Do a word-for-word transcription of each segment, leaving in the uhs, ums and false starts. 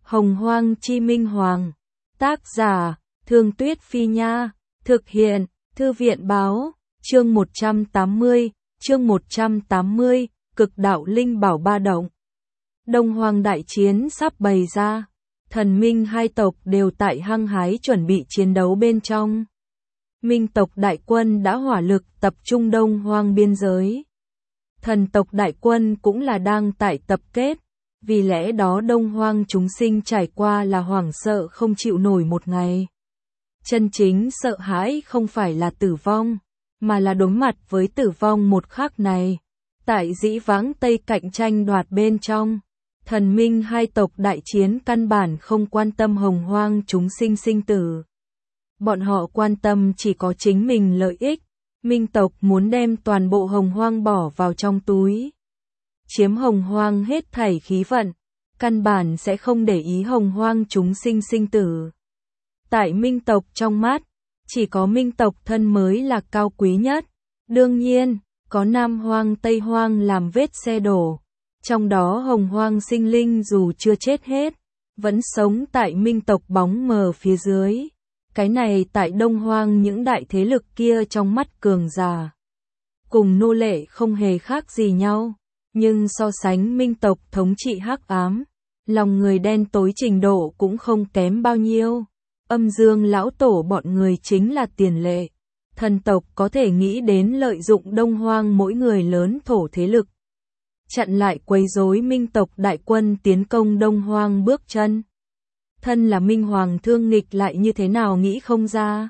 Hồng Hoang Chi Minh Hoàng. Tác giả, Thương Tuyết Phi Nha. Thực hiện, Thư viện Báo. Chương một trăm tám mươi, chương một trăm tám mươi, Cực Đạo Linh Bảo Ba Động. Đông Hoang đại chiến sắp bày ra. Thần Minh hai tộc đều tại hăng hái chuẩn bị chiến đấu bên trong. Minh tộc đại quân đã hỏa lực tập trung Đông Hoang biên giới. Thần tộc đại quân cũng là đang tại tập kết. Vì lẽ đó Đông Hoang chúng sinh trải qua là hoảng sợ không chịu nổi một ngày. Chân chính sợ hãi không phải là tử vong, mà là đối mặt với tử vong một khắc này. Tại dĩ vãng Tây cạnh tranh đoạt bên trong, thần minh hai tộc đại chiến căn bản không quan tâm Hồng Hoang chúng sinh sinh tử. Bọn họ quan tâm chỉ có chính mình lợi ích. Minh tộc muốn đem toàn bộ Hồng Hoang bỏ vào trong túi. Chiếm Hồng Hoang hết thảy khí vận, căn bản sẽ không để ý Hồng Hoang chúng sinh sinh tử. Tại Minh tộc trong mắt, chỉ có Minh tộc thân mới là cao quý nhất. Đương nhiên, có Nam Hoang Tây Hoang làm vết xe đổ. Trong đó Hồng Hoang sinh linh dù chưa chết hết, vẫn sống tại Minh tộc bóng mờ phía dưới. Cái này tại Đông Hoang những đại thế lực kia trong mắt cường giả. Cùng nô lệ không hề khác gì nhau. Nhưng so sánh Minh tộc thống trị hắc ám, lòng người đen tối trình độ cũng không kém bao nhiêu. Âm Dương lão tổ bọn người chính là tiền lệ. Thần tộc có thể nghĩ đến lợi dụng Đông Hoang mỗi người lớn thổ thế lực. Chặn lại quấy rối Minh tộc đại quân tiến công Đông Hoang bước chân. Thân là Minh Hoàng Thương Nghịch lại như thế nào nghĩ không ra.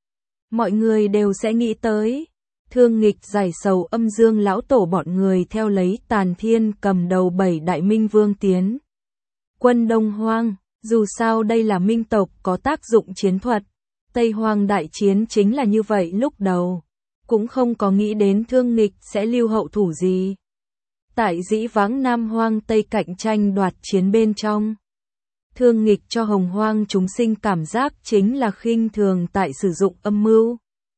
Mọi người đều sẽ nghĩ tới. Thương Nghịch giải sầu Âm Dương lão tổ bọn người theo lấy Tàn Thiên cầm đầu bảy đại minh vương tiến. Quân Đông Hoang, dù sao đây là minh tộc có tác dụng chiến thuật. Tây Hoang đại chiến chính là như vậy lúc đầu. Cũng không có nghĩ đến Thương Nghịch sẽ lưu hậu thủ gì. Tại dĩ vãng Nam Hoang Tây cạnh tranh đoạt chiến bên trong. Thương Nghịch cho Hồng Hoang chúng sinh cảm giác chính là khinh thường tại sử dụng âm mưu.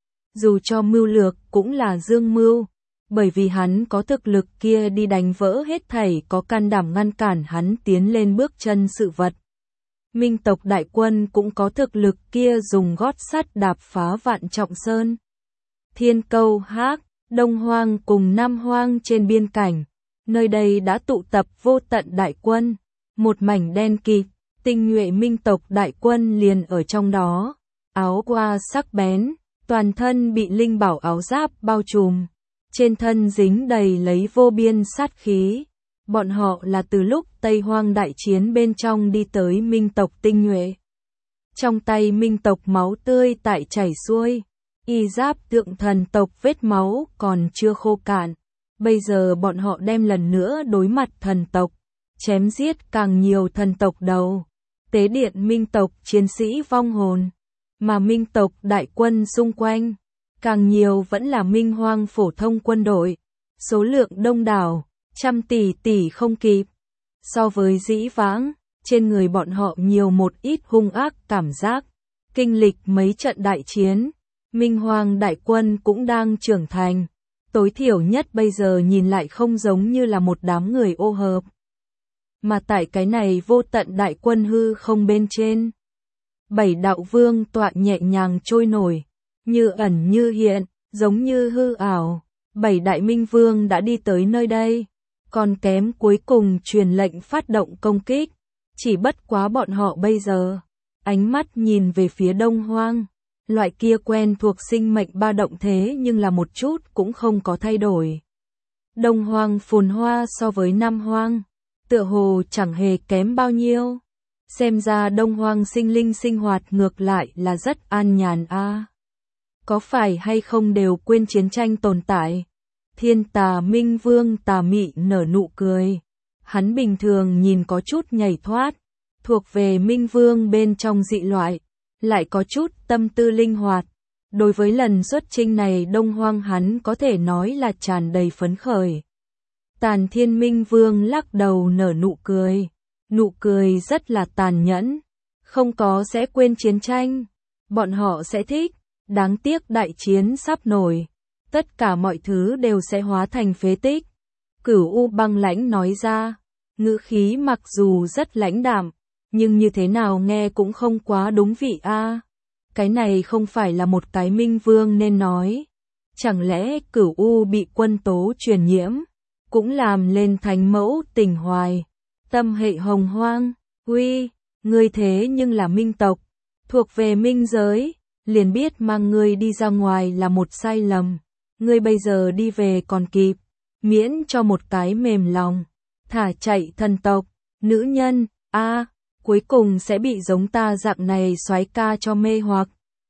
Dù cho mưu lược cũng là dương mưu, bởi vì hắn có thực lực kia đi đánh vỡ hết thảy có can đảm ngăn cản hắn tiến lên bước chân sự vật. Minh tộc đại quân cũng có thực lực kia dùng gót sắt đạp phá Vạn Trọng Sơn. Thiên Câu Hác, Đông Hoang cùng Nam Hoang trên biên cảnh, nơi đây đã tụ tập vô tận đại quân, một mảnh đen kịt, tinh nhuệ Minh tộc đại quân liền ở trong đó, áo qua sắc bén. Toàn thân bị linh bảo áo giáp bao trùm, trên thân dính đầy lấy vô biên sát khí. Bọn họ là từ lúc Tây Hoang đại chiến bên trong đi tới Minh tộc tinh nhuệ. Trong tay Minh tộc máu tươi tại chảy xuôi, y giáp tượng thần tộc vết máu còn chưa khô cạn. Bây giờ bọn họ đem lần nữa đối mặt thần tộc, chém giết càng nhiều thần tộc đầu. Tế điện Minh tộc chiến sĩ vong hồn. Mà Minh tộc đại quân xung quanh, càng nhiều vẫn là Minh Hoang phổ thông quân đội, số lượng đông đảo, trăm tỷ tỷ không kịp. So với dĩ vãng, trên người bọn họ nhiều một ít hung ác cảm giác, kinh lịch mấy trận đại chiến, Minh Hoang đại quân cũng đang trưởng thành, tối thiểu nhất bây giờ nhìn lại không giống như là một đám người ô hợp. Mà tại cái này vô tận đại quân hư không bên trên, bảy đạo vương tọa nhẹ nhàng trôi nổi, như ẩn như hiện, giống như hư ảo. Bảy đại minh vương đã đi tới nơi đây, còn kém cuối cùng truyền lệnh phát động công kích. Chỉ bất quá bọn họ bây giờ, ánh mắt nhìn về phía Đông Hoang, loại kia quen thuộc sinh mệnh ba động thế nhưng là một chút cũng không có thay đổi. Đông Hoang phồn hoa so với Nam Hoang, tựa hồ chẳng hề kém bao nhiêu. Xem ra Đông Hoang sinh linh sinh hoạt ngược lại là rất an nhàn a. À. Có phải hay không đều quên chiến tranh tồn tại? Thiên Tà Minh Vương tà mị nở nụ cười. Hắn bình thường nhìn có chút nhảy thoát, thuộc về Minh Vương bên trong dị loại, lại có chút tâm tư linh hoạt. Đối với lần xuất chinh này Đông Hoang hắn có thể nói là tràn đầy phấn khởi. Tàn Thiên Minh Vương lắc đầu nở nụ cười. Nụ cười rất là tàn nhẫn, không có sẽ quên chiến tranh, bọn họ sẽ thích, đáng tiếc đại chiến sắp nổi, tất cả mọi thứ đều sẽ hóa thành phế tích. Cửu U băng lãnh nói ra, ngữ khí mặc dù rất lãnh đạm, nhưng như thế nào nghe cũng không quá đúng vị a. Cái này không phải là một cái minh vương nên nói. Chẳng lẽ Cửu U bị quân tố truyền nhiễm, cũng làm lên thánh mẫu tình hoài, tâm hệ hồng hoang, uy, ngươi thế nhưng là minh tộc, thuộc về minh giới, liền biết mang ngươi đi ra ngoài là một sai lầm, ngươi bây giờ đi về còn kịp, miễn cho một cái mềm lòng, thả chạy thần tộc, nữ nhân, a, cuối cùng sẽ bị giống ta dạng này soái ca cho mê hoặc.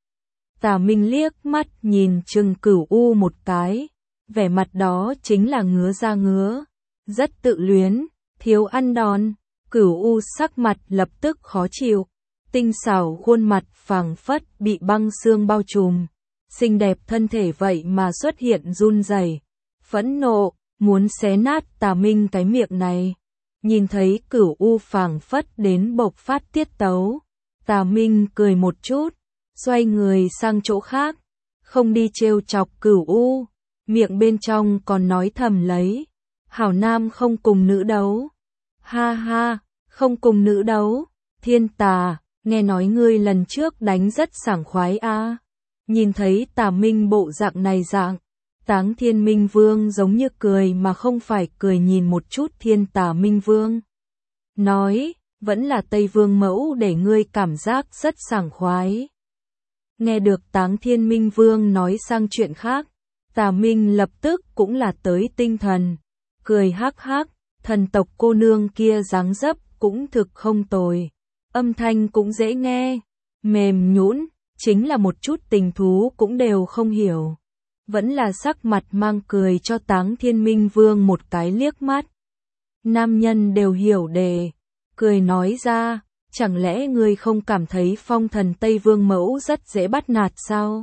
Tà Minh liếc mắt nhìn Trừng Cửu U một cái, vẻ mặt đó chính là ngứa ra ngứa, rất tự luyến, thiếu ăn đòn. Cửu U sắc mặt lập tức khó chịu, tinh xảo khuôn mặt phảng phất bị băng xương bao trùm, xinh đẹp thân thể vậy mà xuất hiện run rẩy, phẫn nộ, muốn xé nát Tà Minh cái miệng này. Nhìn thấy Cửu U phảng phất đến bộc phát tiết tấu, Tà Minh cười một chút, xoay người sang chỗ khác, không đi trêu chọc Cửu U, miệng bên trong còn nói thầm lấy, hảo nam không cùng nữ đấu. Ha ha, không cùng nữ đấu, Thiên Tà, nghe nói ngươi lần trước đánh rất sảng khoái a. Nhìn thấy Tà Minh bộ dạng này dạng, Táng Thiên Minh Vương giống như cười mà không phải cười nhìn một chút Thiên Tà Minh Vương. Nói, vẫn là Tây Vương mẫu để ngươi cảm giác rất sảng khoái. Nghe được Táng Thiên Minh Vương nói sang chuyện khác, Tà Minh lập tức cũng là tới tinh thần, cười hắc hắc, thần tộc cô nương kia dáng dấp cũng thực không tồi, âm thanh cũng dễ nghe, mềm nhũn, chính là một chút tình thú cũng đều không hiểu. Vẫn là sắc mặt mang cười cho Táng Thiên Minh Vương một cái liếc mắt. Nam nhân đều hiểu đề, cười nói ra, chẳng lẽ ngươi không cảm thấy phong thần Tây Vương mẫu rất dễ bắt nạt sao?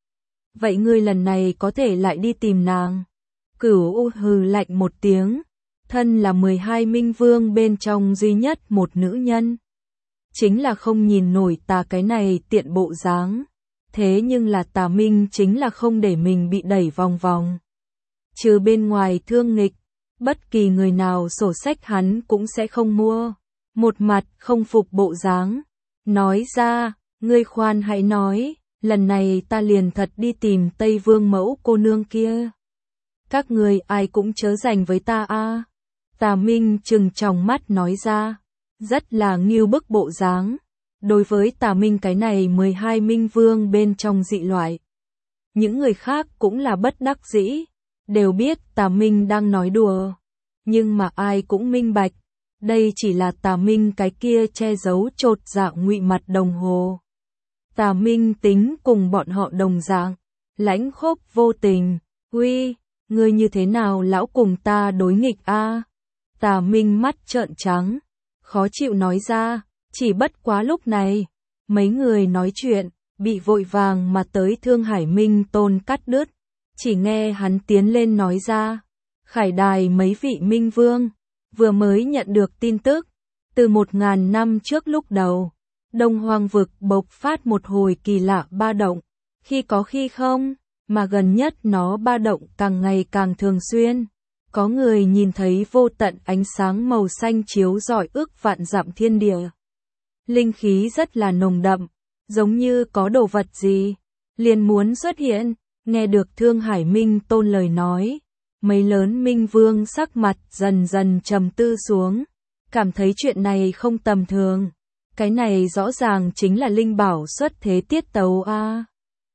Vậy ngươi lần này có thể lại đi tìm nàng. Cửu U hừ lạnh một tiếng, thân là mười hai minh vương bên trong duy nhất một nữ nhân. Chính là không nhìn nổi Tà cái này tiện bộ dáng. Thế nhưng là Tà Minh chính là không để mình bị đẩy vòng vòng. Trừ bên ngoài thương nghịch, bất kỳ người nào sổ sách hắn cũng sẽ không mua. Một mặt không phục bộ dáng, nói ra, ngươi khoan hãy nói, lần này ta liền thật đi tìm Tây Vương mẫu cô nương kia. Các người ai cũng chớ giành với ta a. Tà Minh trừng tròng mắt nói ra, rất là nghiêu bức bộ dáng. Đối với Tà Minh cái này mười hai minh vương bên trong dị loại, những người khác cũng là bất đắc dĩ, đều biết Tà Minh đang nói đùa, nhưng mà ai cũng minh bạch, đây chỉ là Tà Minh cái kia che giấu chột dạ ngụy mặt đồng hồ. Tà Minh tính cùng bọn họ đồng dạng, lãnh khốc vô tình, uy, ngươi như thế nào lão cùng ta đối nghịch a? Tà Minh mắt trợn trắng, khó chịu nói ra, chỉ bất quá lúc này, mấy người nói chuyện, bị vội vàng mà tới Thương Hải Minh Tôn cắt đứt, chỉ nghe hắn tiến lên nói ra, khải đài mấy vị minh vương, vừa mới nhận được tin tức, từ một ngàn năm trước lúc đầu, Đông Hoang vực bộc phát một hồi kỳ lạ ba động, khi có khi không, mà gần nhất nó ba động càng ngày càng thường xuyên. Có người nhìn thấy vô tận ánh sáng màu xanh chiếu rọi ước vạn dặm thiên địa. Linh khí rất là nồng đậm, giống như có đồ vật gì, liền muốn xuất hiện, nghe được Thương Hải Minh Tôn lời nói. Mấy lớn minh vương sắc mặt dần dần trầm tư xuống, cảm thấy chuyện này không tầm thường. Cái này rõ ràng chính là linh bảo xuất thế tiết tấu a.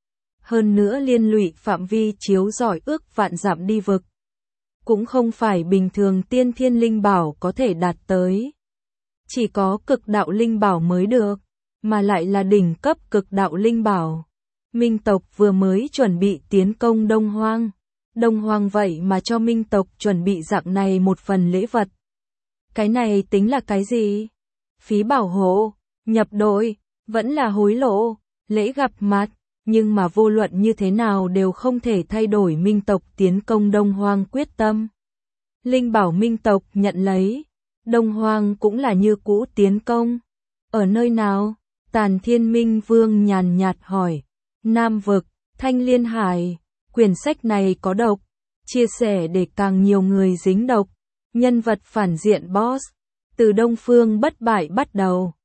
Hơn nữa liên lụy phạm vi chiếu rọi ước vạn dặm đi vực. Cũng không phải bình thường tiên thiên linh bảo có thể đạt tới. Chỉ có cực đạo linh bảo mới được, mà lại là đỉnh cấp cực đạo linh bảo. Minh tộc vừa mới chuẩn bị tiến công Đông Hoang. Đông Hoang vậy mà cho Minh tộc chuẩn bị dạng này một phần lễ vật. Cái này tính là cái gì? Phí bảo hộ, nhập đội, vẫn là hối lộ, lễ gặp mặt, nhưng mà vô luận như thế nào đều không thể thay đổi Minh tộc tiến công Đông Hoang quyết tâm. Linh bảo Minh tộc nhận lấy, Đông Hoang cũng là như cũ tiến công. Ở nơi nào? Tàn Thiên Minh Vương nhàn nhạt hỏi. Nam vực, Thanh Liên Hải. Quyển sách này có độc, chia sẻ để càng nhiều người dính độc. Nhân vật phản diện boss, từ Đông Phương bất bại bắt đầu.